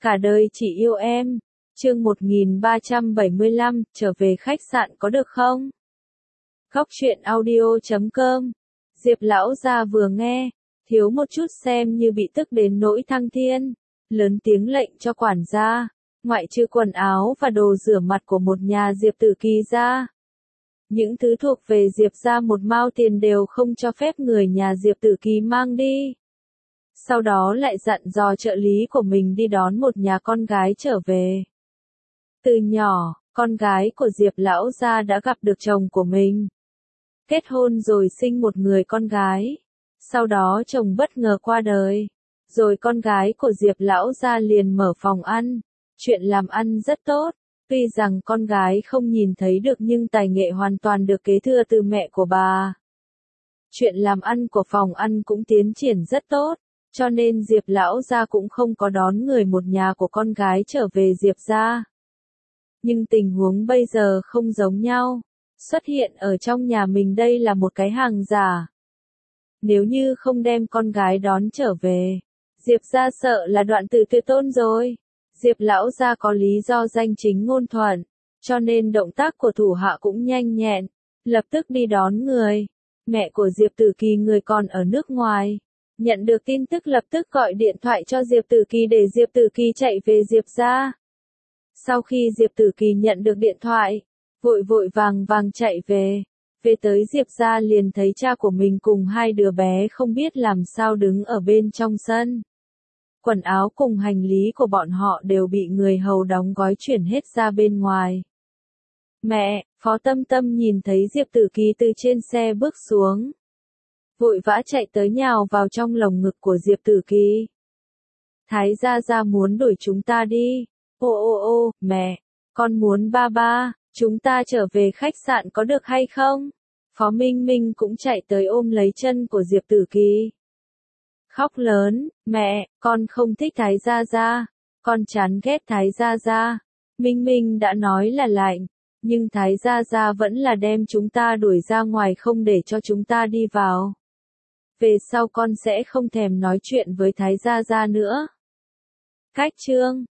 Cả đời chỉ yêu em. Chương 1375, trở về khách sạn có được không? Góc truyện audio.com. Diệp lão gia vừa nghe, thiếu một chút xem như bị tức đến nỗi thăng thiên, lớn tiếng lệnh cho quản gia, ngoại trừ quần áo và đồ rửa mặt của một nhà Diệp Tử Kỳ ra. Những thứ thuộc về Diệp gia một mao tiền đều không cho phép người nhà Diệp Tử Kỳ mang đi. Sau đó lại dặn dò trợ lý của mình đi đón một nhà con gái trở về. Từ nhỏ, con gái của Diệp lão gia đã gặp được chồng của mình. Kết hôn rồi sinh một người con gái. Sau đó chồng bất ngờ qua đời. Rồi con gái của Diệp lão gia liền mở phòng ăn. Chuyện làm ăn rất tốt. Tuy rằng con gái không nhìn thấy được nhưng tài nghệ hoàn toàn được kế thừa từ mẹ của bà. Chuyện làm ăn của phòng ăn cũng tiến triển rất tốt. Cho nên Diệp lão gia cũng không có đón người một nhà của con gái trở về Diệp gia. Nhưng tình huống bây giờ không giống nhau. Xuất hiện ở trong nhà mình đây là một cái hàng giả. Nếu như không đem con gái đón trở về, Diệp gia sợ là đoạn tử tuyệt tôn rồi. Diệp lão gia có lý do danh chính ngôn thuận, cho nên động tác của thủ hạ cũng nhanh nhẹn, lập tức đi đón người. Mẹ của Diệp Tử Kỳ người còn ở nước ngoài, nhận được tin tức lập tức gọi điện thoại cho Diệp Tử Kỳ để Diệp Tử Kỳ chạy về Diệp gia. Sau khi Diệp Tử Kỳ nhận được điện thoại, vội vội vàng vàng chạy về. Về tới Diệp gia liền thấy cha của mình cùng hai đứa bé không biết làm sao đứng ở bên trong sân. Quần áo cùng hành lý của bọn họ đều bị người hầu đóng gói chuyển hết ra bên ngoài. Mẹ, Phó Tâm Tâm nhìn thấy Diệp Tử Kỳ từ trên xe bước xuống. Vội vã chạy tới nhào vào trong lồng ngực của Diệp Tử Kỳ. Thái gia gia muốn đuổi chúng ta đi. Ô, mẹ, con muốn ba ba, chúng ta trở về khách sạn có được hay không? Phó Minh Minh cũng chạy tới ôm lấy chân của Diệp Tử Kỳ. Khóc lớn, mẹ, con không thích Thái gia gia, con chán ghét Thái gia gia. Minh Minh đã nói là lạnh, nhưng Thái gia gia vẫn là đem chúng ta đuổi ra ngoài không để cho chúng ta đi vào. Về sau con sẽ không thèm nói chuyện với Thái gia gia nữa. Cách chương